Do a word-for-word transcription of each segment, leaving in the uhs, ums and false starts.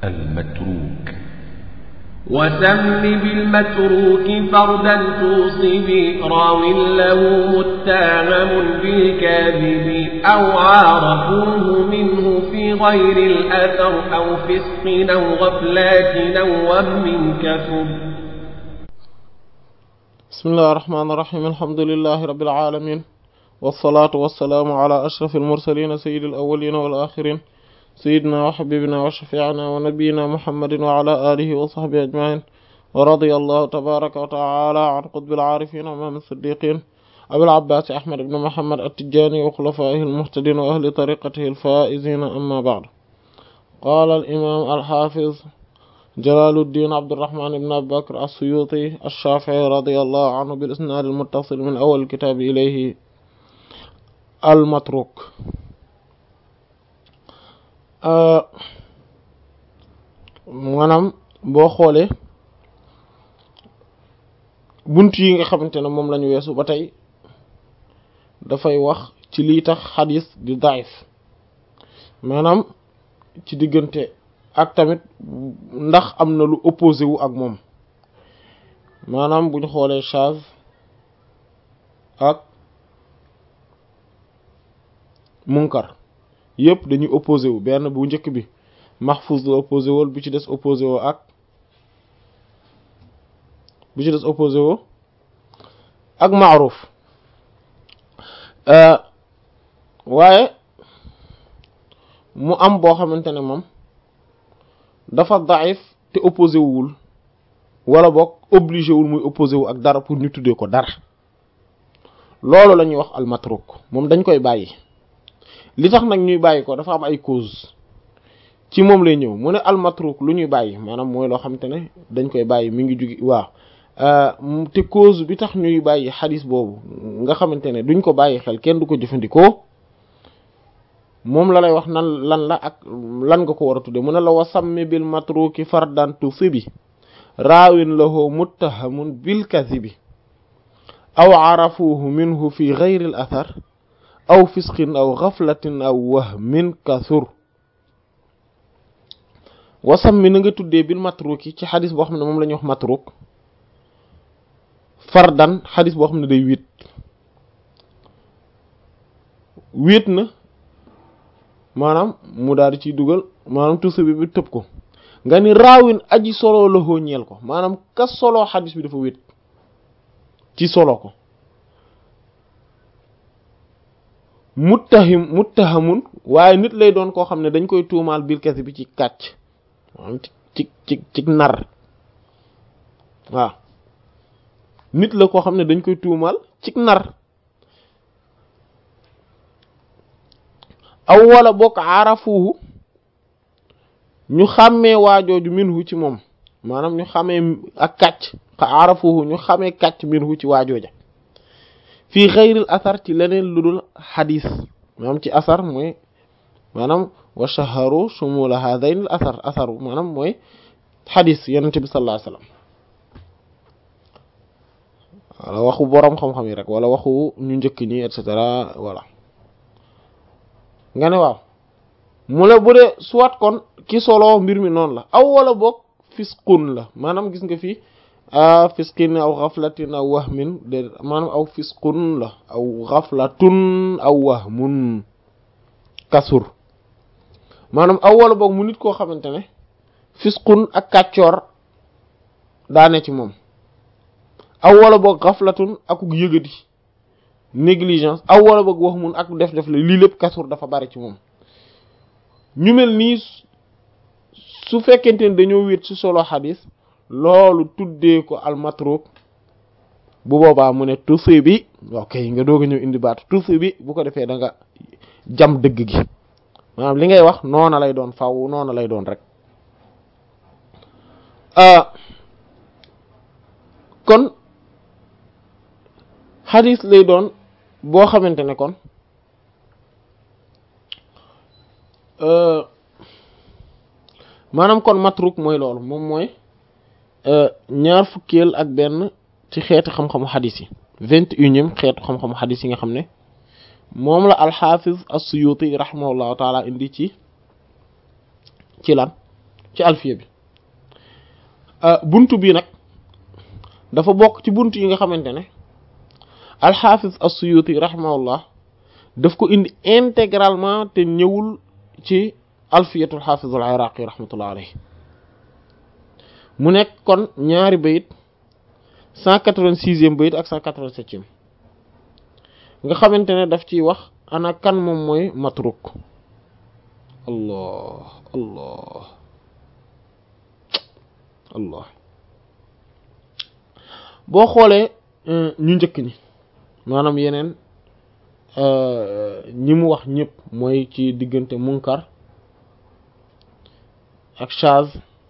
المتروك. وسم بالمتروك فردا توصي راو له متهم بالكاذب أو عارفوه منه في غير الأثر أو فسق أو غفلات أو وهم كثر. بسم الله الرحمن الرحيم. الحمد لله رب العالمين، والصلاة والسلام على أشرف المرسلين سيد الأولين والآخرين سيدنا وحبيبنا وشفيعنا ونبينا محمد وعلى آله وصحبه أجمعين. ورضي الله تبارك وتعالى عن قطب العارفين إمام الصديقين أبي العباس أحمد بن محمد التجاني وخلفائه المهتدين وأهل طريقته الفائزين. أما بعد، قال الإمام الحافظ جلال الدين عبد الرحمن بن أبي بكر السيوطي الشافعي رضي الله عنه بالإسناد المتصل من أول الكتاب إليه: المتروك. maanaam boo xoolee bunt yi nga xamante ne moom lañu weesu ba tey dafay wax ci lii tax xadis di daif, maanaam ci diggante ak tamit ndax am na lu opposé wu ak moom. maanaam bu ñu xoolee chaz ak munkar yëpp dañuy opposé wu. benn bu njëkk bi mahfuz la opposé wul, bi ci des opposé woo ak bi ci des opposé woo ak ma'ruf. waaye mu am boo xamante ne moom dafa daif te opposé wul, wala boog obligé wul muy opposé wu ak dara pour ñu tuddee ko dara. loolu la ñuy wax al matruk. moom dañ koy bàyyi. li tax nag ñuy bàyyi ko dafa am ay cause, ci moom lay ñëw. mu ne al matruk lu ñuy bàyyi maanaam mooy loo xamante ne dañ koy bàyyi mi ngi jugi waaw te cause bi tax ñuy bàyyi xadis boobu nga xamante ne duñ ko bàyyi xel, kenn du ko jëfandikoo, moom la lay wax nan lan la ak lan nga ko war a tudde. mu ne la wasammi bil matruki fardan tusibi raawin lahu muttahamun bil kadhibi aw arafuhu minhu fi ghayri al athar aw fisqin aw ghaflatin aw wahmin kathur. wasammi na nga tuddee bil matruki ci xadis boo xam ne moom la ñuy wax matruk fardan, xadis boo xam ne day wéet wéet na, maanaam mu daal di ciy dugal maanaam tuuti bi bi tëb ko nga ni raawin aji solo la hoo ñeel ko, maanaam ka solo xadis bi dafa wéet ci solo ko. muttahim muttahamun, waaye nit lay doon koo xam ne dañ koy tuumaal bil kasi bi ci kàcc, maanaam ci ci ci ci nar. waaw nit la koo xam ne dañ koy tuumaal ci nar. aw wala bokk arafuhu, ñu xàmmee waajooju minhu ci moom, maanaam ñu xamee ak kàcc arafuhu ñu xamee kàcc minhu ci waajooja fii xayril asar ci leneen lu dul xadis. maanaam ci asar mooy maanaam wa shaharu shumula hadayn al asar asar maanaam mooy xadis yonent bi sallallahu alayhi wasallam, wala waxu boroom xam-xam yi rek, wala waxu ñu njëkk ñi et cetera. voilà nga ne waaw mu la bu dee soit kon ki solo mbir mi noonu la, aw wala boog fisqun la, maanaam gis nga fii fisqin aw ghaflatin aw wahmin de, maanaam aw fisqun la aw ghaflatun aw wahmun kasur. maanaam aw wala boog mu nit koo xamante ne fisqun ak kàccoor daane ci moom, aw wala boog ghaflatun akuk yëgadi négligence, aw wala boog wahmun ak def def la, lii lépp kasur dafa bari ci moom. ñu mel nii su fekkente ne dañoo wéet ci solo xadis, loolu tuddee ko al matruk. bu boobaa mu ne tusi bi, ok nga doog a ñëw indi baatu tusi bi, bu ko defee da nga jam dëgg gi, maanaam li ngay wax noona lay doon, faw noona lay doon rek. kon xadis lay doon boo xamante ne kon maanaam kon matruk mooy loolu, moom mooy ñaar fukkeel ak benn ci xeetu xam-xamu xadis yi, vingt et unième xeetu xam-xamu xadis yi nga xam ne moom la alxaafiz as-Suyuti rahimahullahu taala indi ci ci lan ci alfiya bi buntu bi nag dafa bokk ci buntu yi nga xamante ne al-Hafiz as-Suyuti rahimahullah daf ko indi intégralement te ñëwul ci alfiyatul Hafiz al-Iraqi rahmatullah alayhi mu nekk kon ñaari bayit cent quatre-vingt-sixième bayit ak cent quatre-vingt-septième nga xamante ne daf ciy wax ana kan moom mooy matruk allah allah allah boo xoolee ñu njëkk ñi maanaam yeneen ñi mu wax ñëpp mooy ci diggante munkar ak shaz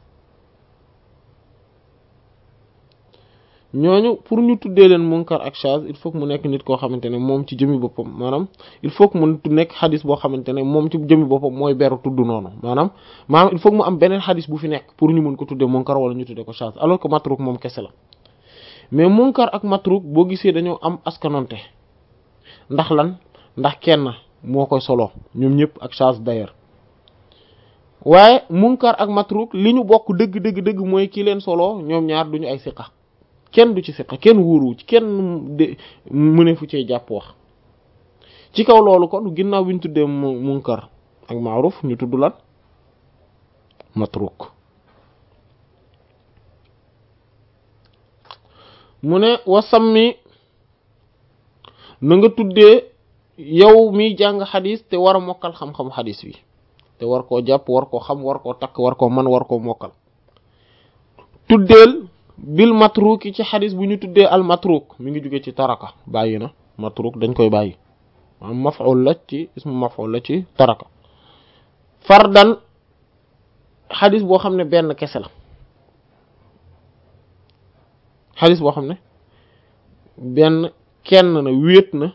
ñooñu pour ñu tuddee leen munkar ak shaz il faut que mu nekk nit koo xamante ne moom ci jëmi boppam maanaam il faut que mu nekk xadis boo xamante ne moom ci jëmi boppam mooy beru tudd noonu maanaam maanaam il faut que mu am beneen xadis bu fi nekk pour ñu mën ko tuddee munkar wala ñu tuddee ko shaz alors que matruk moom kese la mais munkar ak matruk boo gisee dañoo am askanonte ndax lan ndax kenn moo koy solo ñoom ñëpp ak shaz d'ailleurs waaye munkar ak matruk li ñu bokk dëgg dëgg dëgg mooy ki leen solo ñoom ñaar duñu ay siqa kenn du ci siqa kenn wóoruwu ci kenn de mëne fu cee jàpp wax ci kaw loolu kon ginnaaw bi ñu tuddee munkar ak ma'ruf ñu tudd lan matruk mu ne wasammi na nga tuddee yow miy jàng xadis te war a mokkal xam-xam xadis bi te war koo jàpp war koo xam war koo takk war koo man war koo mokkal tuddeel bil matruk ci xadis bu ñu tuddee al matruk mi ngi jóge ci taraka bàyyi na matruk dañ koy bàyyi am maf'ul la ci ismu maf'ul la ci taraka fardan xadis boo xam ne benn kese la xadis boo xam ne benn kenn na wéet na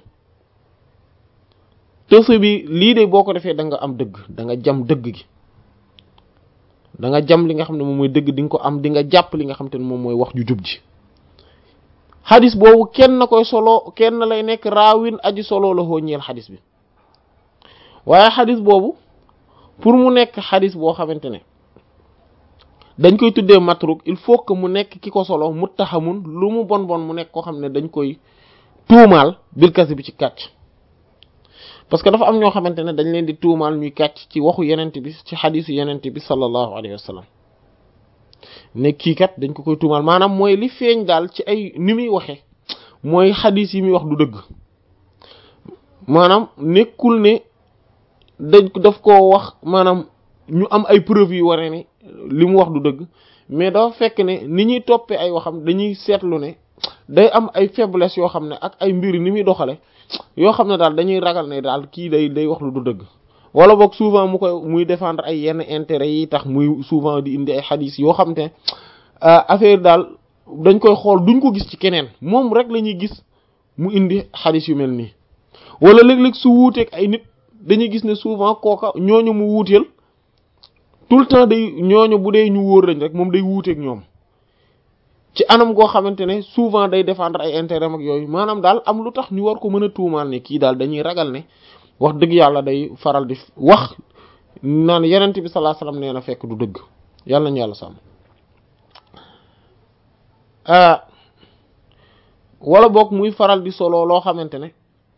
tësu bi lii de boo ko defee da nga am dëgg da nga jam dëgg gi da nga jam li nga xam ne moom mooy dëgg di nga ko am di nga jàpp li nga xam te ne moom mooy wax ju jub ji xadis boobu kenn na koy solo kenn lay nekk raawin aji solo la hoo ñeel xadis bi waaye xadis boobu pour mu nekk xadis boo xamante ne dañ koy tuddee matruk il faut que mu nekk ki ko solo muttahamun lu mu bon bon mu nekk koo xam ne dañ koy tuumaal bil kasi bi ci kàcc parce que dafa am ñoo xamante ne dañ leen di tuumaal ñuy kàcc ci waxu yenente bi ci xadisu yenente bi sallallahu alayhi wa sallam ne kii kat dañ ko koy tuumaal maanaam mooy li feeñ daal ci ay ni muy waxee mooy xadis yi muy wax du dëgg maanaam nekkul ne dañ daf koo wax maanaam ñu am ay preuves yu waree ne li mu wax du dëgg mais dafa fekk ne ni ñuy toppee ay waxam dañuy seetlu ne day am ay faiblesse yoo xam ne ak ay mbir ni muy doxale yoo xam ne daal dañuy ragal ne daal kii day day wax lu du dëgg wala boog souvent mu koy muy défendre ay yenn intérêts yi tax muy souvent di indi ay xadis yoo xam te affaire daal dañ koy xool duñ ko gis ci keneen moom rek la ñuy gis mu indi xadis yu mel nii wala léeg-léeg su wuuteeg ay nit dañuy gis ne souvent kooka ñooñu mu wuuteel tout le temps day ñooñu bu dee ñu wóor lañ rek moom day wuuteeg ñoom ci anam goo xamante ne souvent day défendre ay intérêt ak yooyu maanaam daal am lu tax ñu war ko mën a tuumaal ne kii daal dañuy ragal ne wax dëgg yàlla day faral di wax naan yenent bi sallallahu alayhi wasallam nee na fekk du dëgg yàlla nañu yàlla sàmm wala boog muy faral di solo loo xamante ne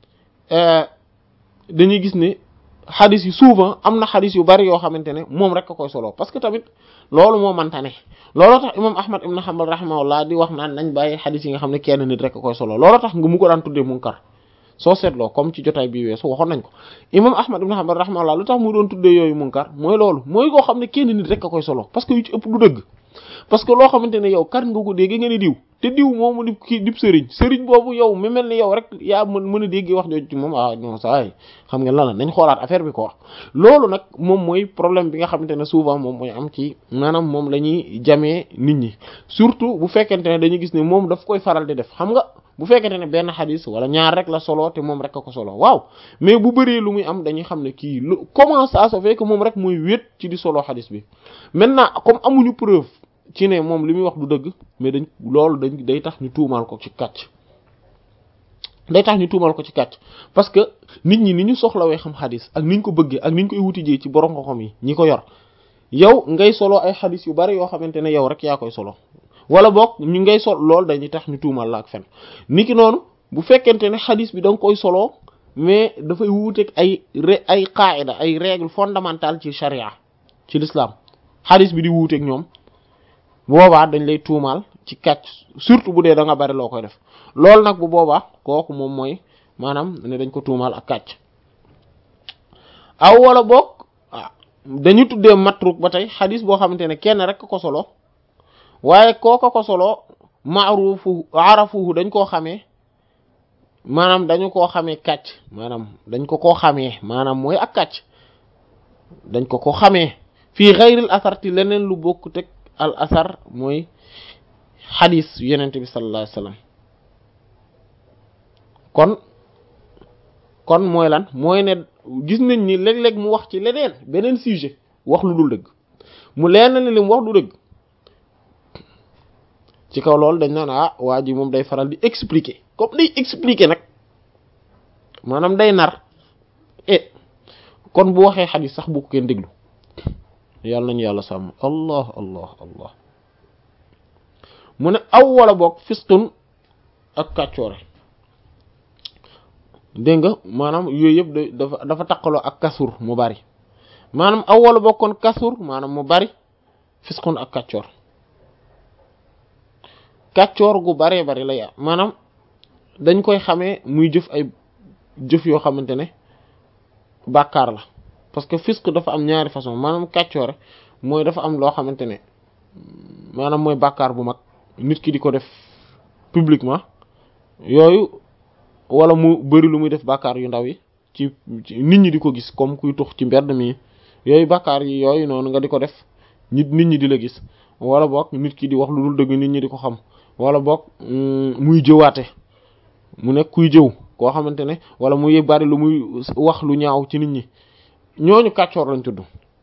dañuy gis ne xadis yi souvent am na xadis yu bari yoo xamante ne moom rek a koy solo parce que tamit loolu moo manta ne looloo tax imam ahmad ibn hanbal rahimahullah di wax naan nañ bàyyi xadis yi nga xam ne kenn nit rek a koy solo looloo tax nga mu ko daan tuddee munkar soo seetloo comme ci jotaay bi weesu waxoon nañ ko imam ahmad ibn hanbal rahimahullah lu tax mu doon tuddee yooyu munkar mooy loolu mooy koo xam ne kenn nit rek a koy solo parce que yu ci ëpp du dëgg parce que loo xamante ne yow kar nga ko dégg nga ne diw te diw moomu di kii dib sëriñ sëriñ boobu yow mi mel ni yow rek yaa mën mën a dégg wax jooju ci moom ah non ça xam nga lan la nañ xoolaat affaire bi ko wax loolu nag moom mooy problème bi nga xamante ne souvent moom mooy am ci maanaam moom la ñuy jamee nit ñi surtout bu fekkente ne dañuy gis ne moom daf koy faral di def xam nga bu fekkente ne benn xadis wala ñaar rek la solo te moom rek a ko solo waaw mais bu bëree lu muy am dañuy xam ne kii lu comment ça se fait que moom rek mooy wéet ci di solo xadis bi maintenant comme amuñu preuve ci ne moom li muy wax du dëgg mais dañ loolu dañ day tax ñu tuumaal ko ci kàcc day tax ñu tuumaal ko ci kàcc parce que nit ñi ni ñu soxlawee xam xadis ak ni ñu ko bëggee ak ni ñu koy wutijee ci borom xam-xam yi ñi ko yor yow ngay solo ay xadis yu bari yoo xamante ne yow rek yaa koy solo wala boog ñu ngay sol loolu dañuy tax ñu tuumal la ak fen niki noonu bu fekkente ne xadis bi da nga koy solo mais dafay wuuteeg ay ay qaida ay règle fondamentale ci sharia ci l'islam xadis bi di wuuteeg ñoom boobaa dañ lay tuumaal ci kàcc surtout bu dee da nga bari loo koy def loolu nag bu boobaa kooku moom mooy maanaam ne dañ ko tuumaal ak kàcc aw wala boog dañu tuddee matruk ba tey xadis boo xamante ne kenn rek ko solo waaye kooka ko solo maarufu arafuhu dañ koo xamee maanaam dañu koo xamee kàcc maanaam dañ ko koo xamee maanaam mooy ak kàcc dañ ko ko xamee fii xayril asar ti leneen lu bokk teg al asar mooy xadis yenent bi sallallahu alayhi wasallam kon kon mooy lan mooy ne gis nañ ni léeg-léeg mu wax ci leneen beneen sujet wax lu dul dëgg mu leen na li mu wax du dëgg ci kaw loolu dañ naan ah waa ji moom day faral di expliquer comme day expliquer nag maanaam day nar eh kon bu waxee xadis sax bu ko kenn déglu yàlla nañu yàlla sàmm allah allah allah mu ne aw wala boog fistun ak kàccoore dégg nga maanaam yooyu yëpp dafa dafa taqaloo ak kasur mu bari maanaam aw wala boog kon kasur maanaam mu bari fiskun ak kàccoor kàccoor gu baree bari la yaa maanaam dañ koy xamee muy jëf ay jëf yoo xamante ne bàkkaar la parce que fisq dafa am ñaari façon maanaam kàccoore mooy dafa am loo xamante ne maanaam mooy bàkkaar bu mag nit ki di ko def publiquement yooyu wala mu bari lu muy def bàkkaar yu ndaw yi ci nit ñi di ko gis comme kuy tux ci mbedd mi yooyu bàkkaar yi yooyu noonu nga di ko def nit nit ñi di la gis wala boog nit ki di wax lu dul dëgg nit ñi di ko xam wala boog muy jëwaate mu nekk kuy jëw koo xamante ne wala muy bari lu muy wax lu ñaaw ci nit ñi ñooñu kàccoor lañ tudd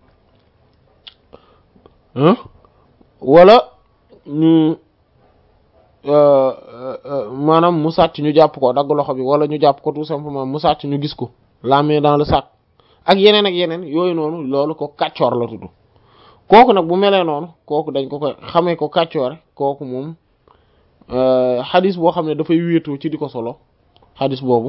wala ñu maanaam mu sàcc ñu jàpp ko dagg loxo bi wala ñu jàpp ko tout simplement mu sàcc ñu gis ko la main dans le sac ak yeneen ak yeneen yooyu noonu loolu ko kàccoor la tudd kooku nag bu melee noonu kooku dañ ko koy xamee ko kàccoore kooku moom xadis boo xam ne dafay wéetoo ci di ko solo xadis boobu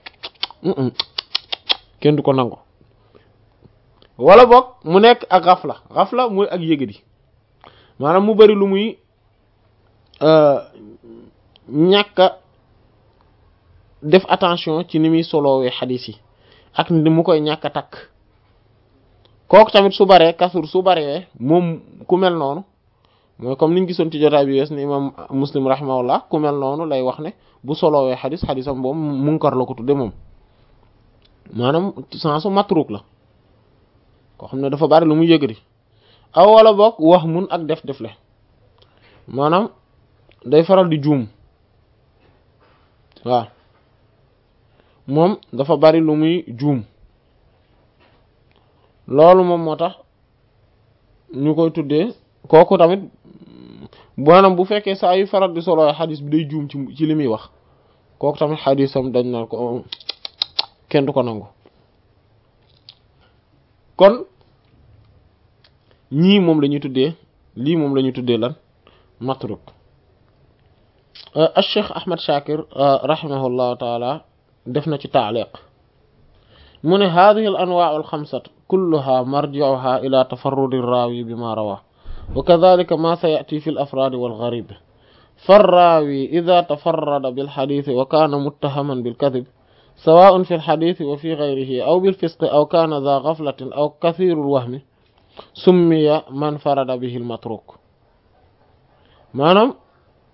kenn du ko nangu wala boog mu nekk ak xafla xafla mooy ak yëgadi maanaam mu bari lu muy ñàkka def attention ci ni muy solowee xadis yi ak ni mu koy ñàkk a takk kooku tamit su baree kasur su baree moom ku mel noonu mooy comme niñ gisoon ci jotaay bi wees ni imam Muslim rahimahullah ku mel noonu lay wax ne bu solowee xadis xadisam boobu munkar la ko tudde moom maanaam sensu matruk la koo xam ne dafa bari lu muy yëgëri aw wala boog wax mun ak def def le maanaam day faral di juum waaw moom dafa bari lu muy juum loolu moom moo tax ñu koy tuddee kooku tamit maanaam bu fekkee saa yu faral di solo xadis bi day juum ci ci li muy wax kooku tamit xadisam dañ na ko kenn du ko nangu kon ñii moom la ñuy tuddee lii moom la ñuy tuddee lan matruk al-Cheikh Ahmad Shakir rahimahullahu taala def na ci taaliq mu ne hadhihi al anwa' al khamsah kulluha marji'uha ila tafarrud ar-rawi bima rawa wa kadhalika ma sayati fi al afrad wal gharib فالراوي إذا تفرد بالحديث وكان متهما بالكذب سواء في الحديث وفي غيره أو بالفسق أو كان ذا غفلة أو كثير الوهم سمي من فرد به المتروك maanaam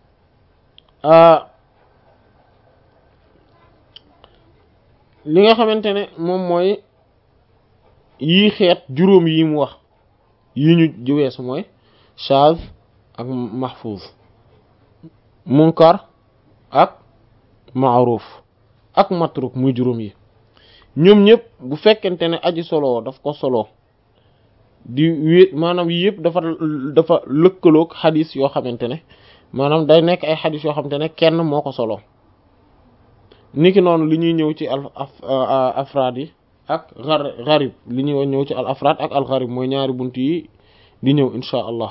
li nga xamante ne moom mooy yii xeet juróom yi mu wax yi ñu jiweesu mooy shaz ak mahfuz munkar ak ma'ruf ak matruk muy juróom yi ñoom ñëpp bu fekkente ne aji solo daf ko solo di wéet maanaam yi yëpp dafa dafa lëkkaloog xadis yoo xamante ne maanaam day nekk ay xadis yoo xamante ne kenn moo ko solo niki noonu li ñuy ñëw ci al afraad yi ak garib li ñuy ñëw ci al afraad ak al garib mooy ñaari bunt yi di ñëw insha allah.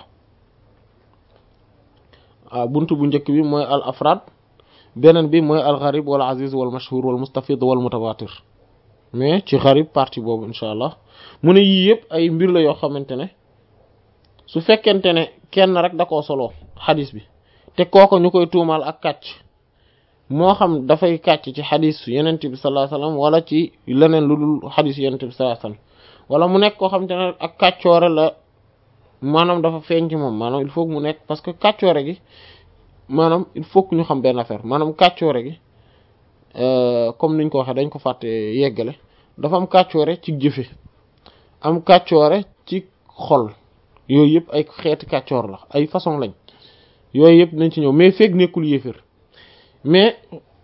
ah buntu bu njëkk bi mooy al afrad beneen bi mooy al gharib wal aziz wal mashhur wal mustafid wal mutawatir mais ci gharib partie boobu insha allah mu ne yii yëpp ay mbir la yoo xamante ne su fekkente ne kenn rek da koo solo xadis bi te kooko ñu koy tuumaal ak kàcc moo xam dafay kàcc ci xadis yenent bi sallallahu alayhi wasallam wala ci leneen lu dul xadis yenent bi sallallahu alayhi wasallam wala mu nekk koo xamante ne ak kàccoore la maanaam dafa feeñ ci moom maanaam il faut que mu nekk parce que kàccoore gi maanaam il faut que ñu xam benn affaire maanaam kàccoore gi comme niñ ko waxee dañ ko fàtte yeggale dafa am kàccoore ci jëfe am kàccoore ci xol yooyu yëpp ay xeeti kàccoor la ay façon lañ yooyu yëpp nañ ci ñëw mais feeg nekkul yéefir mais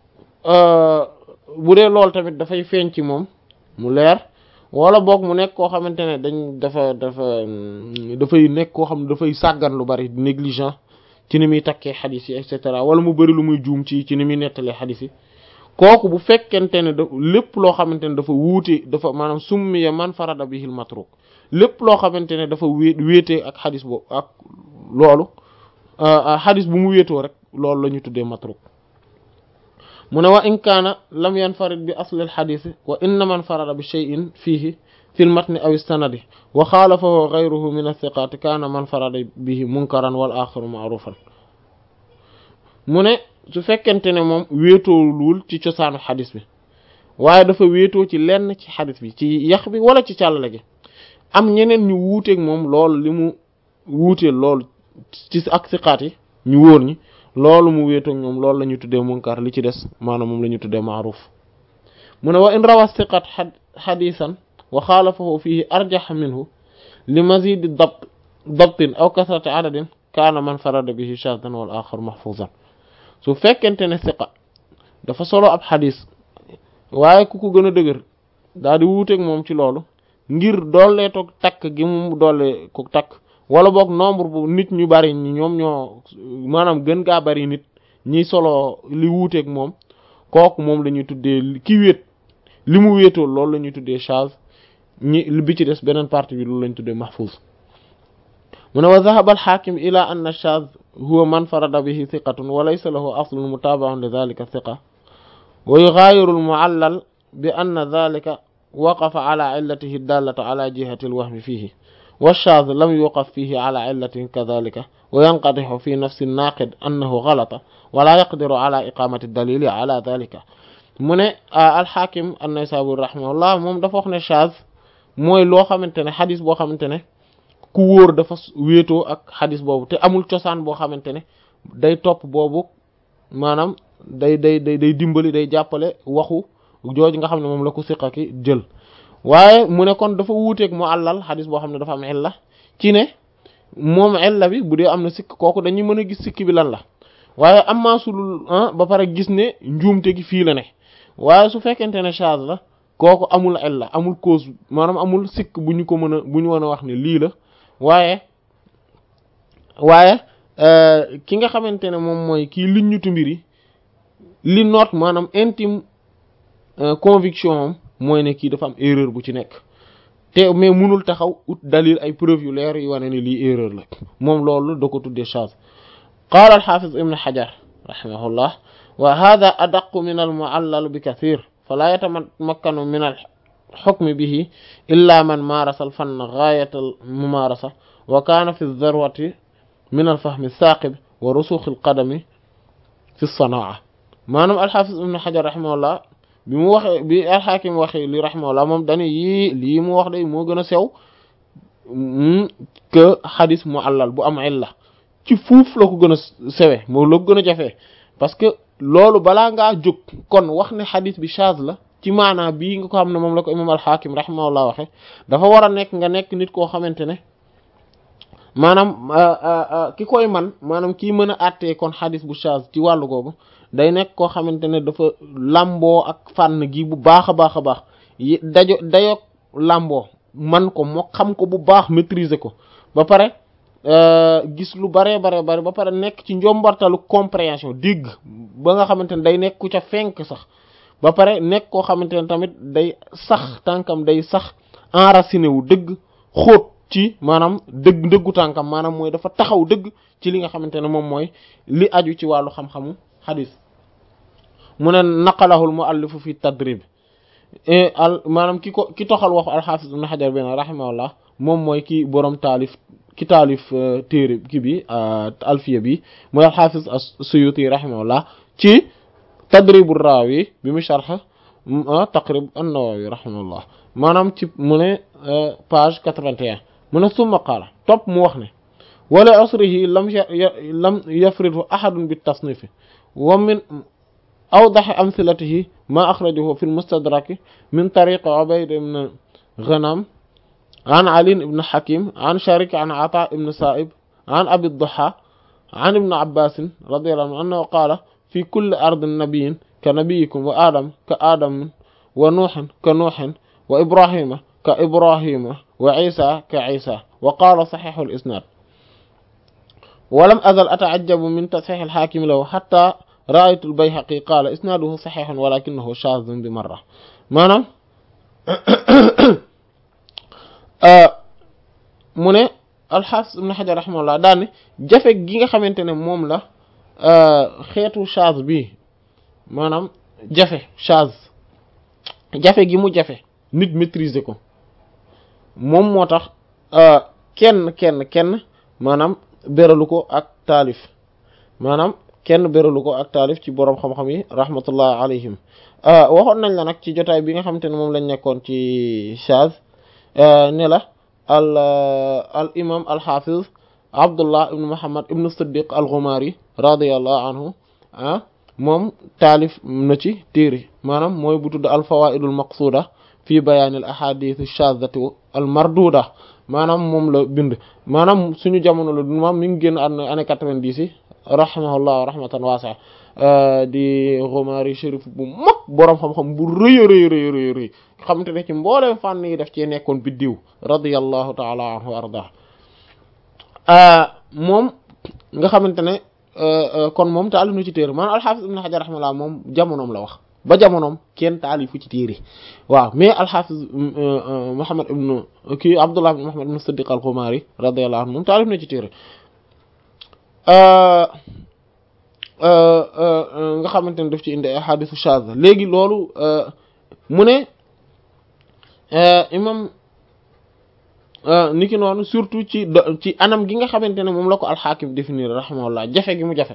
bu dee loolu tamit dafay feeñ ci moom mu leer wala boog mu nekk koo xamante ne dañ dafa dafa dafay nekk koo xam ne dafay sàggan lu bari négligent ci ni muy takkee xadis yi et cetera wala mu bari lu muy juum ci ci ni muy nettalee xadis yi kooku bu fekkente ne da lépp loo xamante ne dafa wuute dafa maanaam summiya man farada bihil matruk lépp loo xamante ne dafa wé wéetee ak xadis boobu ak loolu xadis bu mu wéetoo rek loolu la ñu tuddee matruk mu ne wa in kaana lam yanfarid bi aslil xadis wa inna man farada bi shay'in fiihi fi lmatni aw sanadi wa xaalafahu gayruhu min athiqaati kaana man farada bihi munkaran wal axiru ma'rufan mu ne su fekkente ne moom wéetooluwul ci cosaanu xadis bi waaye dafa wéetoo ci lenn ci xadis bi ci yax bi wala ci càllale gi am ñeneen ñu wuuteeg moom loolu li mu wuuteel loolu ci ak siqaat yi ñu wóor ñi loolu mu wéetoog ñoom loolu la ñu tuddee munkar li ci des maanaam moom la ñu tuddee ma'ruf mu ne wa in rawa siqat xadisan wa xaalafahu fihi arjax minhu li mazidi dabt dabtin aw kasrati adadin kaana man farada bihi shaddan wal axar mahfuzan su fekkente ne siqa dafa solo ab xadis waaye ku ko gën a dëgër daal di wuuteeg moom ci loolu ngir doolee toog takk gi mu doole ko takk wala boog nombre bu nit ñu bari ñi ñoom ñoo maanaam gën gaa bari nit ñi solo li wuuteeg moom kooku moom la ñuy tuddee ki wéet li mu wéetoo loolu la ñuy tuddee shaz ñi bi ci des beneen partie bi loolu la ñu tuddee mahfuz mu ne wa dhahaba al-hakim ila anna ash-shaz huwa man farada bihi thiqatun wa laysa lahu aslun mutaba'un li dhalika thiqa wa yughayiru al-mu'allal bi anna dhalika waqafa ala illatihi dallata ala jihati al-wahmi fihi والشاذ لم يوقف فيه على علة كذلك وينقدح في نفس الناقد أنه غلط ولا يقدر على إقامة الدليل على ذلك من الحاكم النيسابوري رحمه الله موم دا فخ ne shaaz mooy loo xamante ne xadis boo xamante ne ku wóor dafa wéetoo ak xadis boobu te amul cosaan boo xamante ne day topp boobu maanaam day day day day dimbali day jàppale waxu jooju nga xam ne moom la ko siqa ki jël waaye mu ne kon dafa wuuteeg mu àllal xadis boo xam ne dafa am illa ci ne moom illa bi bu dee am na sikk kooku dañuy mën a gis sikk bi lan la waaye am maasulul ba pare gis ne njuumte gi fii la ne waaye su fekkente ne shaaz la kooku amul illa amul cause maanaam amul sikk bu ñu ko mën a bu ñu mën a wax ne lii la waaye waaye ki nga xamante ne moom mooy kii liñ ñu tumbiri li noot maanaam intime conviction am mooy ne kii dafa am erreur bu ci nekk te mais munul taxaw ut dalil ay preuve yu leer yu wane ne lii erreur la moom loolu da ko tuddee shaaz qaala al-hafiz ibn hajar rahimahullah wa hadha adaqu min al-mu'allal bi kathir fala yatamakkanu min al-hukm bihi illa man marasa al-fann ghayat al-mumarasa wa kana fi adh-dharwati min al-fahm ath-thaqib wa rusukh al-qadami fi as-sana'a maanaam al-hafiz ibn hajar rahimahullah bi mu waxee bi al-Hakim waxee li rahimahullah moom dañu yii lii mu wax day moo gën a sew que xadis mu'allal bu am illa ci fuuf la ko gën a sewe moo la ko gën a jafee parce que loolu balaa ngaa jóg kon wax ne xadis bi shaaz la ci maanaa bii nga ko xam ne moom la ko imam al-Hakim rahimahullah waxe dafa war a nekk nga nekk nit koo xamante ne maanaam ki koy man maanaam kii mën a àttee kon xadis bu shaaz ci wàllu googu day nekk koo xamante ne dafa lamboo ak fànn gi bu baax a baax a baax dajo dayoog lamboo man ko moo xam ko bu baax maîtriser ko ba pare gis lu baree bare bare ba pare nekk ci njombartalu compréhension dégg ba nga xamante ne day nekk ku ca fenk sax ba pare nekk koo xamante ne tamit day sax tànkam day sax enraciné wu dëgg xóot ci maanaam dëgg dëggu tànkam maanaam mooy dafa taxaw dëgg ci li nga xamante ne moom mooy li aju ci wàllu xam-xamu xadis mu ne naqalahul muallifu fi tadrib al maanaam ki ko ki toxal waxu alxaafis ibn xajar bin rahimahullah moom mooy ki borom taalif ki taalif téere ki bi alfiya bi mooy alxaafis as-suyuti rahimahullah ci tadribu raawi bi mu sharh taqrib an-nawawi rahimahullah maanaam ci mu ne page quatre-vingt-un mu ne summa qaala topp mu wax ne wala asrihi lam lam yafridu ahadun bi tasnifi wa min awdax amthilatihi ma axrajahu fi lmustadrak min tariqi ubayd ibn ghanam an ali ibn hakim an sharik an ata ibn sa'ib an abi duha an ibn abbas radiyallahu anhu annahu qaala fi kulli ardin nabiyyin ka nabiyyikum wa adam ka adam wa nuuhin ka nuuhin wa ibrahima ka ibrahima wa isa ka isa wa qaala saxiixul isnaad walam azal ata'ajjabu min tasxiixil xaakim lahu xataa ra'aytul bayhaqi qaala isnaaduhu saxiixun walakinahu shaazun bi marra maanaam mu ne alxaafis ibn xajar raximahullah daan ne jafe gi nga xamante ne moom la xeetu shaaz bi maanaam jafe shaaz jafe gi mu jafe nit maîtriser ko moom moo tax kenn kenn kenn maanaam beralu ko ak taalif maanaam kenn beralu ko ak taalif ci boroom xam-xam yi rahmatullah alayhim waxoon nañ la nag ci jotaay bi nga xamante ne moom lañ nekkoon ci shaaz ne la al al imam al hafiz abdullah ibn muhammad ibn siddiq al ghumari radiyallahu anhu ah moom taalif na ci téere maanaam mooy bu tudd al fawaidul maqsuda fi bayaan al ahadith ash-shadhati al marduda maanaam moom la bind maanaam suñu jamono la moom mi ngi génn àdduna année quatre-vingt-dix yi rahimahullah rahmatan wasi'a di Ghumari Sharif bu mag boroom xam-xam bu rëy a rëy rëy rëy rëy xamante ne ci mbooleem fànn yi def ci nekkoon biddiw radiyallahu ta'ala anhu wa arda moom nga xamante ne kon moom taalif na ci téere maanaam al-Hafiz ibn Hajar rahimahullah moom jamonoom la wax ba jamonoom kenn taalifu ci téere waaw mais al-Hafiz Muhammad ibn kii Abdullah ibn Muhammad ibn Siddiq al-Ghumari radiyallahu anhu moom taalif na ci téere nga xamante ne daf ci indi ay hadithu shadh léegi loolu mu ne imam niki noonu surtout ci ci anam gi nga xamante ne moom la ko al-Hakim définir rahimahullah jafe gi mu jafe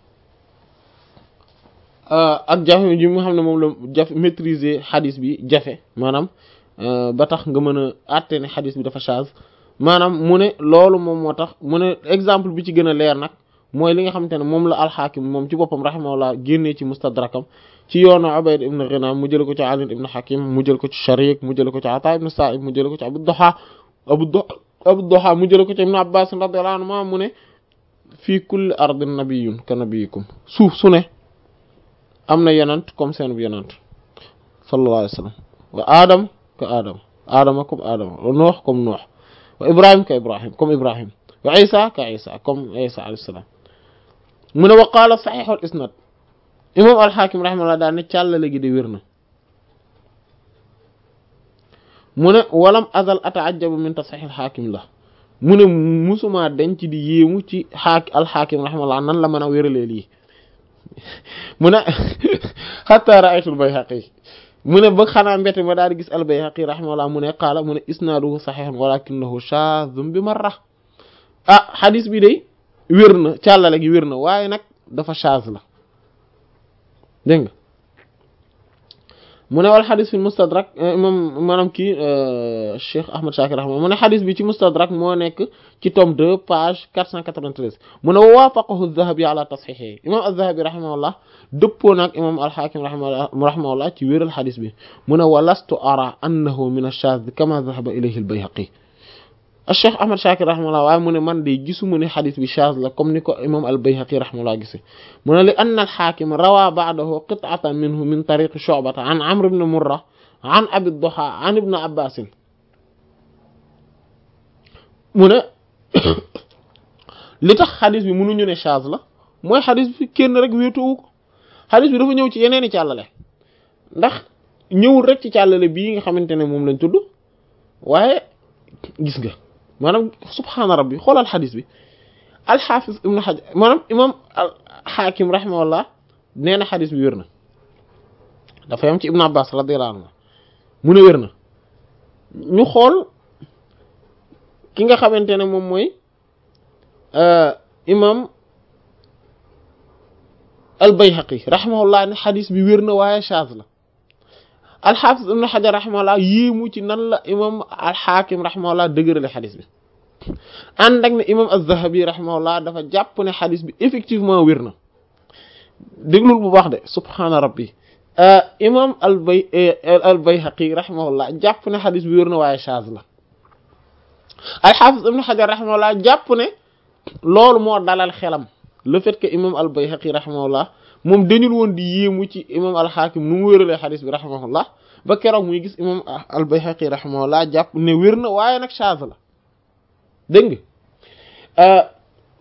ak jafe ji nga xam ne moom la jafe maîtriser hadith bi jafe maanaam ba tax nga mën a àtte ne hadith bi dafa shadh maanaam mu ne loolu moom moo tax mu ne exemple bi ci gën a leer nag mooy li nga xamante ne moom la al-Hakim moom ci boppam rahimahullah génnee ci mustadrakam ci yoonu Ubayd ibn Ghinam mu jël ko ci Ali ibn Hakim mu jël ko ci Sharik mu jël ko ci Ata ibn Sa'ib mu jël ko ci Abu Duha Abu Duha Abu Duha mu jël ko ci Ibn Abbas radiyallahu anhu mu ne fii kulli ardin nabiyyun ka nabiyyikum suuf su ne am na yonent comme seen bu yonent sallallahu alayhi wa sallam wa Adam ka Adam Adama comme Adama wa Nuh comme Nuh wa Ibrahim ka Ibrahim comme Ibrahim wa Isa ka Isa comme Isa alayhi salam mu ne wa qaala saxiixul isnad imam al-Hakim rahimahullah daal ne càllale gi de wér na mu ne walam azal ata'ajjabu min tasxiix al-Hakim la mu ne musuma denc di yéemu ci xaak al-Hakim rahimahullah nan la mën a wéralee lii mu ne hatta ra'aytu al-Bayhaqi mu ne ba xanaa mbete ma daal di gis al-Bayhaqi rahimahullah mu ne qaala mu ne isnaaduhu saxiixun walakinahu shaadhun bi marra ah xadis bi de wér na càllale gi wér na waaye nag dafa shaaz la dégg nga mu ne wal xadis fi mustadrak imam maanaam kii Cheikh Ahmad Shakir rahma mu ne xadis bi ci mustadrak moo nekk ci tome deux page quatre cent quatre-vingt-treize mu ne waafaqahu az-Zahabi ala tasxiixihi imam az-Zahabi rahimahullah dëppoo nag imam al-Hakim rahimahullah ci wéral xadis bi mu ne wa lastu ara annahu min ash-shaaz kama dhahaba ilayhi al-Bayhaqi Cheikh Ahmad Shakir rahimahullah waaye mu ne man de gisuma ne xadis bi shaaz la comme ni ko imam al-Bayhaqi rahimahullah gisee mu ne li anna al-Hakim rawaa ba'dahu qit'atan minhu min tariqi Shu'bata an Amr ibn Murra an Abi Duha an Ibn Abbas mu ne li tax xadis bi mënuñu ne shaaz la mooy xadis bi kenn rek wéetoowu ko xadis bi dafa ñëw ci yeneeni càllale ndax ñëwul rek ci càllale bii nga xamante ne moom lañ tudd waaye gis nga maanaam subhaana rabbi xoolal xadis bi alxaafis ibnu xajar maanaam imam alxaakim rahimahullah nee na xadis bi wér na dafa yam ci ibnu abbas radiyallahu anhu mu ne wér na ñu xool ki nga xamante ne moom mooy imam al-Bayhaqi rahimahullah ne xadis bi wér na waaye shaaz la alxaafis ibnu xajar rahimahullah yéemu ci nan la imam alxaakim rahimahullah dëgërale xadis bi ànd ak ne imam az-Zahabi rahimahullah dafa jàpp ne xadis bi effectivement wér na déglul bu baax de subhaana rabbi imam albay al-Bayhaqi rahimahullah jàpp ne xadis bi wér na waaye shaaz la alxaafis ibnu xajar rahimahullah jàpp ne loolu moo dalal xelam le fait que imam al-Bayhaqi rahimahullah moom dañul woon di yéemu ci imam al-Hakim nu mu wéralee xadis bi rahimahullah ba keroog muy gis imam al-Bayhaqi rahimahullah jàpp ne wér na waaye nag shaaz la dégg nga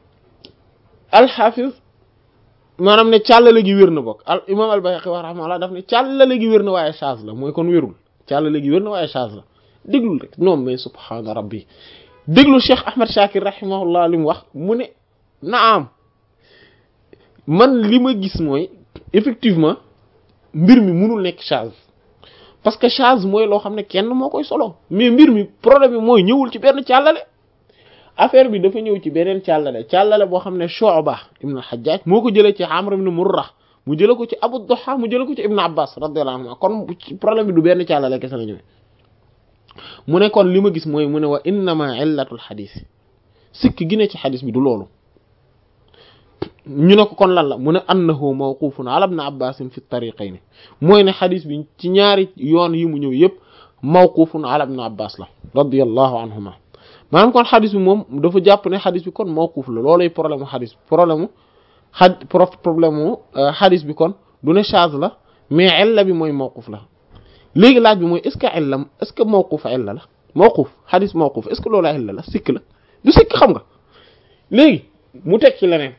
al-Hafiz maanaam ne càllale gi wér na bokk al imam al-Bayhaqi wax rahimahullah daf ne càllale gi wér na waaye shaaz la mooy kon wérul càllale gi wér na waaye shaaz la déglul rek non mais subhaana rabbi déglu Cheikh Ahmad Shakir rahimahullah li mu wax mu ne naam man li ma gis mooy effectivement mbir mi mënul nekk shaaz parce que shaaz mooy loo xam ne kenn moo koy solo mais mbir mi problème bi mooy ñëwul ci benn càllale affaire bi dafa ñëw ci beneen càllale càllale boo xam ne Shu'ba ibn al-Hajjaj moo ko jëlee ci Amr ibn Murra mu jëlee ko ci Abu Duha mu jëlee ko ci Ibn Abbas radiyallahu anhu kon problème bi du benn càllale kese la ñëwee mu ne kon li ma gis mooy mu ne wa innama illatul xadis sikk gi ne ci xadis bi du loolu ñu ne ko kon lan la mu ne annahu mawqufun ala ibn Abbas fi tariqayn mooy ne xadis bi ci ñaari yoon yi mu ñëw yëpp mawqufun ala ibn Abbas la radiyallahu anhuma maanaam kon xadis bi moom dafa jàpp ne xadis bi kon mawquf la loolay problème mu xadis problème mu xad problème mu xadis bi kon du ne shaaz la mais illa bi mooy mawquf la léegi laaj bi mooy est-ce que illa est-ce que mawquf illa la mawquf xadis mawquf est-ce que loolu illa la sikk la du sikk xam nga léegi mu teg ci leneen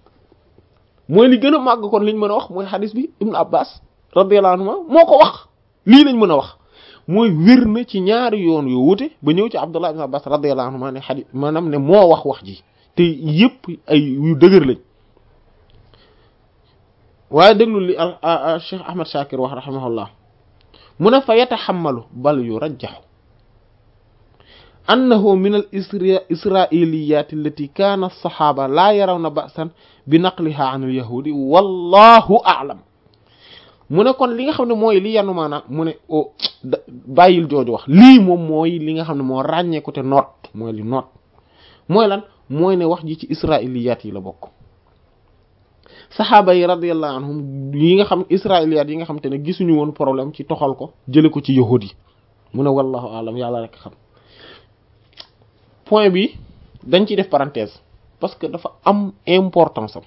mooy li gën a màgg kon liñ mën a wax mooy xadis bi Ibn Abbas radiyallahu anhu moo ko wax lii lañ mën a wax mooy wér na ci ñaari yoon yoo wute ba ñëw ci Abdullah ibn Abbas radiyallahu anhu ne xadis maanaam ne moo wax wax ji te yëpp ay yu dëgër lañ waaye déglu li Cheikh Ahmad Shakir wax rahimahullah mu ne fa yataxammalu bal yurajjaxu annahu min al israiliyat allati kaana alsaxaaba laa yarawna ba'san bi naqliha an alyahudi wallahu a'lam mu ne kon li nga xam ne mooy li yanu maanaam mu ne o bàyyil jooju wax lii moom mooy li nga xam ne moo ràññeeku te noot mooy li noot mooy lan mooy ne wax ji ci israiliyat yi la bokk saxaaba yi radiyallahu anhum yi nga xam israiliyat yi nga xam te ne gisuñu woon problème ci toxal ko jële ko ci yahud yi mu ne wallahu a'lam yàlla rek xam point bi dañ ciy def parenthèse parce que dafa am importance am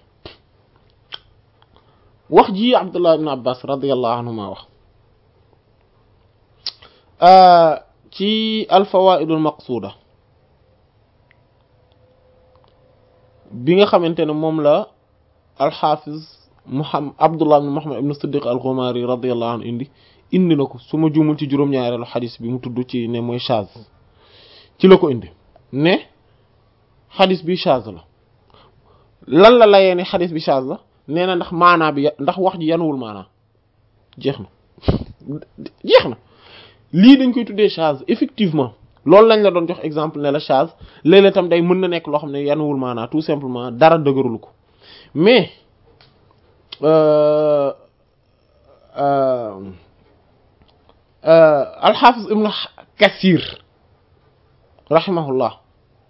wax ji Abdullah ibn Abbas radiyallahu anhuma wax ci al-fawaa'idul maqsuuda bi nga xamante ne moom la al-Hafiz Muhammad Abdullah ibn Muhammad ibn Siddiq al-Ghumari radiyallahu anhu indi indi na ko su ma juumul ci juróom-ñaareelu xadis bi mu tudd ci ne mooy shaaz ci la ko indi ne xadis bi shaaz la lan la layee ne xadis bi shaaz la nee na ndax maanaa bi ndax wax ji yanuwul maanaa jeex na jeex na lii dañ koy tuddee shaaz effectivement loolu lañ la doon jox exemple ne la shaaz léeg-léeg tam day mën na nekk loo xam ne yanuwul maanaa tout simplement dara dëgërul ko mais al-Hafiz ibn Kathir rahimahullah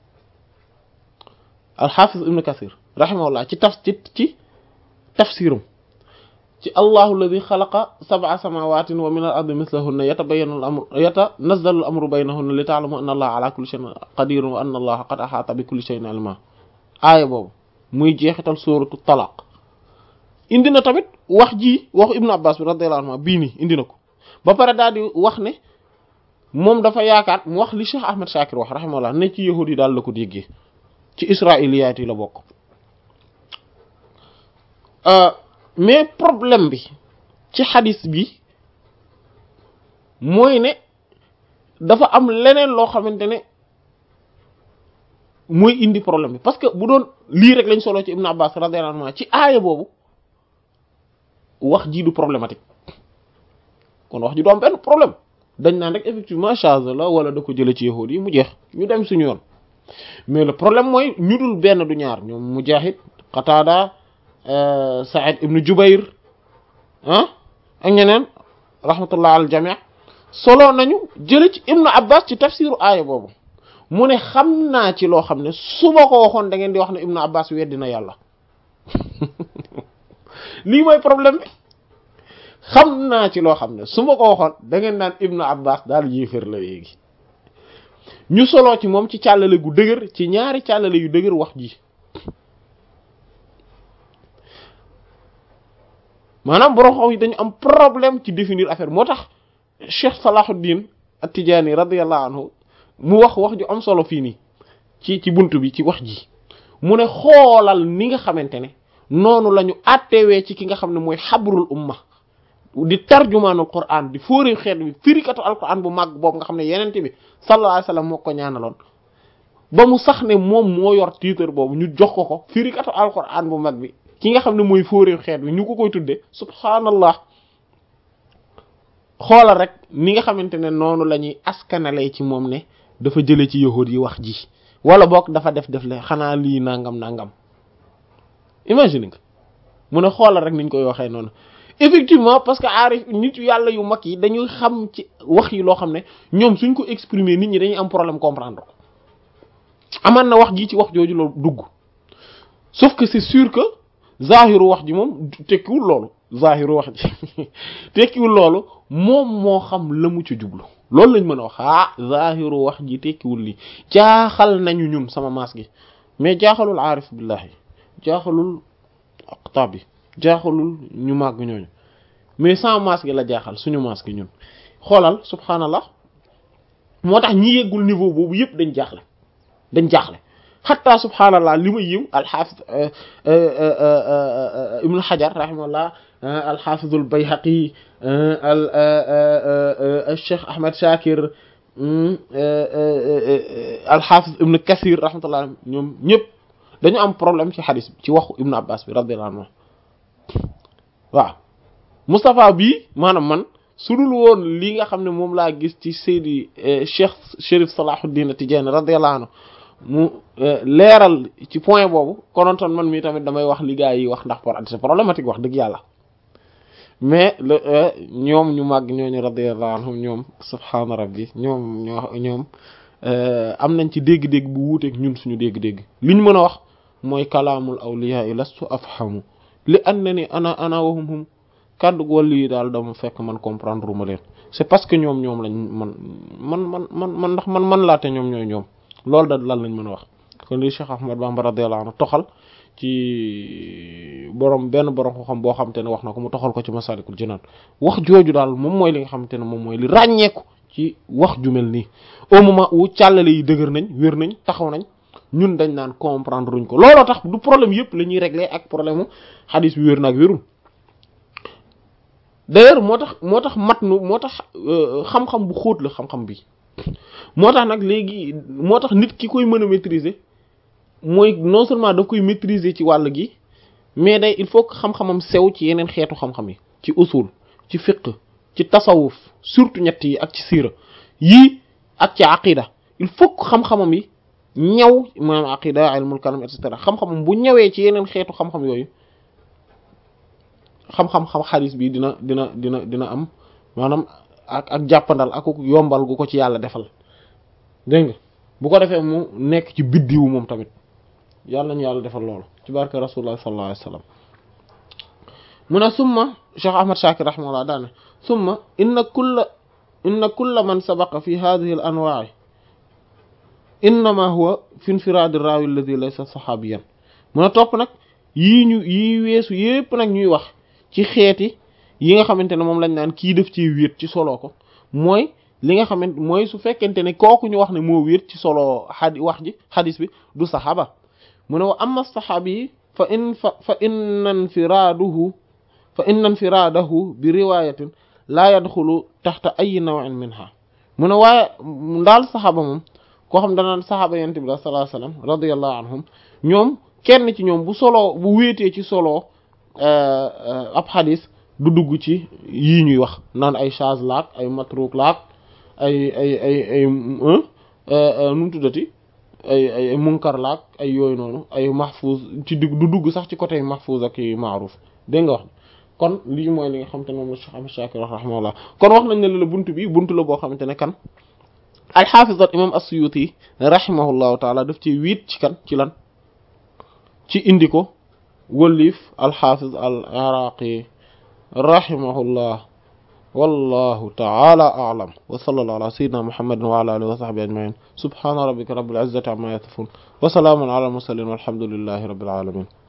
al-Hafiz ibn Kathir rahimahullah ci taf ci ci tafsirum ci allahu alladhi xalaqa sab'a samawaatin wa min al-ardi mislahunna yatabayyanu al-amru yatanazzalu al-amru baynahunna li ta'lamu anna allaha ala kulli shay'in qadirun wa anna allaha qad ahata bi kulli shay'in ilma aaya boobu muy jeexital suuratu talaq indi na tamit wax ji waxu Ibn Abbas bi radiyallahu anhu bii nii indi na ko ba pare daal di wax ne moom dafa yaakaar mu wax li Cheikh Ahmad Shakir wax rahimahullah ne ci yahudi daal la ko déggee ci israiliyaat yi la bokk mais problème bi ci xadis bi mooy ne dafa am leneen loo xamante ne mooy indi problème bi parce que bu doon lii rek lañ solo ci Ibn Abbas radiyallahu anhu ci aaya boobu wax ji du problématique kon wax ji du am benn problème dañ naan rek effectivement charge la wala da ko jële ci yahuud yi mu jeex ñu dem suñu yoon mais le problème mooy ñu dul benn du ñaar ñoom Mujaahid Qataada Sa'id ibn Jubayr ah ak ñeneen rahmatullah al jami' solo nañu jële ci Ibn Abbas ci tafsiru aaya boobu mu ne xam naa ci loo xam ne su ma ko waxoon da ngeen di wax ne Ibn Abbas weddi na yàlla lii mooy problème bi xam naa ci loo xam ne su ma ko waxoon da ngeen naan Ibn Abbas daal yéefér la léegi ñu soloo ci moom ci càllale gu dëgër ci ñaari càllale yu dëgër wax ji maanaam borom xaw yi dañu am problème ci définir affaire moo tax Cheikh Salahuddin At-Tidjânî radiyallahu anhu mu wax wax ju am solo fii nii ci ci buntu bi ci wax ji mu ne xoolal ni nga xamante ne noonu la ñu àttewee ci ki nga xam ne mooy xabrul umma di tarjumaanul Qur'an di fóori xeet bi firikatu alquran bu màgg boobu nga xam ne yenente bi sallallahu alayhi wasallam moo ko ñaanaloon ba mu sax ne moom moo yor titre boobu ñu jox ko ko firikatu alquran bu mag bi ki nga xam ne mooy fóori xeet bi ñu ko koy tudde subhaanallah xoolal rek ni nga xamante ne noonu la ñuy askanalee ci moom ne dafa jële ci yahuud yi wax ji wala boog dafa def def le xanaa lii nangam nangam imagine nga mu ne xoolal rek niñ koy waxee noonu effectivement parce que aarif nit yàlla yu mag yi dañuy xam ci wax yi loo xam ne ñoom suñ ko exprimer nit ñi dañuy am problème comprendre ko aman na wax ji ci wax jooju loolu dugg sauf que c'est sûr que zahiru wax ji moom tekkiwul loolu zahiru wax ji tekkiwul loolu moom moo xam la mu ci jublu loolu lañ mën a wax ah zahiru wax ji tekkiwul lii jaaxal nañu ñun sama maas gi mais jaaxalul aarif billahi jaaxalul aqtab bi jaaxalul ñu màgg ñooñu mais sans maas gi la jaaxal suñu maas gi ñun xoolal subhanallah moo tax ñi yeggul niveau boobu yëpp dañ jaaxle dañ jaaxle xatta subhanallah li ma yiw alxaafis ibnu xajar rahimahullah alxaafizul bayhaqi al cheikh ahmad shakir alxaafiz ibnu kasir rahmatullah ñoom ñëpp dañu am problème ci xadis ci waxu ibnu abbas bi radiyallahu anhu waaw Moustapha bii maanaam man su dul woon li nga xam ne moom laa gis ci Seydi Cheikh Chérif Salahuddin At-Tidjânî radiyallahu anhu mu leeral ci point boobu konontoon man mii tamit damay wax li gaa yi wax ndax pour c'est problématique wax dëgg yàlla mais le ñoom ñu màgg ñooñu radiyallahu anhum ñoom subhaana rabbi ñoom ñoo ñoom am nañ ci dégg-dégg bu wuuteeg ñun suñu dégg-dégg li ñu mën a wax mooy kalaamul awliyaa lastu afhamu li annani ana ana wa hum hum kàddu wàll yi daal dama fekk man comprendre ma leen c'est parce que ñoom ñoom lañ man man man man man ndax man man laate ñoom ñooy ñoom loolu da lan lañ mën a wax kon li Cheikh Ahmad Bamba radiyallahu anhu toxal ci borom benn borom ko xam boo xamante ne wax na ko mu toxal ko ci Masalikul Jinaan wax jooju daal moom mooy li nga xamante ne moom mooy li ràññeeku ci wax ju mel nii au moment où càllale yi dëgër nañ wér nañ taxaw nañ ñun dañ naan comprendre ruñ ko looloo tax du problème yëpp la ñuy régler ak problème mu xadis bi wér na ak wérul d'ailleurs moo tax moo tax mat nu moo tax xam-xam bu xóot la xam-xam bi moo tax nag léegi moo tax nit ki koy mën a maîtriser mooy non seulement daf koy maîtriser ci wàll gi mais day il faut que xam-xamam sew ci yeneen xeetu xam-xam yi ci usul ci fiqh ci tasawuf surtout ñett yi ak ci siira yii ak ci aqida il faut que xam-xamam yi ñaw maanaam aqida ilmul kalam et cetera xam-xamam bu ñëwee ci yeneen xeetu xam-xam yooyu xam-xam xam xadis bi dina dina dina dina am maanaam ak ak jàppandal ak yombal gu ko ci yàlla defal dégg nga bu ko defee mu nekk ci biddiwu moom tamit yàlla nañu yàlla defal loolu ci barke rasulullah sallallahu alayhi wasallam mu ne summa Cheikh Ahmad Shakir rahimahullah daane summa inna kulla inna kulla man sabaqa fi hadhihi al anwa'i innama huwa fi infirad ar-rawi alladhi laysa sahabiyan mu ne topp nag yii ñu yii weesu yépp nag ñuy wax ci xeeti yi nga xamante ne moom lañ naan kii def ci wéet ci solo ko mooy li nga xamante mooy su fekkente ne kooku ñu wax ne moo wéet ci solo xadi wax ji xadis bi du saxaaba mu ne wa amma saxaabi yi fa in fa fa inna infiraaduhu fa inna infiraadahu bi riwayatin laa yadxulu taxta ay naw'in minha mu ne waaye ndaal saxaaba moom koo xam danaan saxaaba yonent bi sallallahu alayhi wasallam radiyallahu anhum ñoom kenn ci ñoom bu solo bu wéetee ci solo ab xadis du dugg ci yii ñuy wax naan ay chaz laak ay matruk laak ay ay ay ay nu mu tuddati ay ay munkar laak ay yooyu noonu ay mahfuz ci du dugg sax ci côté mahfuz ak ma'ruf dégg nga wax kon lii mooy li nga xamante ne moom la Cheikh Ahmad Shakir rahimahullah kon wax nañ ne la buntu bi buntu la boo xamante ne kan al-Hafiz al-imam as-Suyuti rahimahullahu taala daf ci wiit ci kan ci lan ci indi ko wëlliif al-Hafiz al-Iraqi rahimahullah wallahu ta'ala a'lam wa sallallahu ala sayyidina Muhammadin wa ala alihi wa sahbihi ajma'in subhana rabbika rabbil izzati amma yasifun wa salamun ala al-mursalin walhamdulillahi rabbil alamin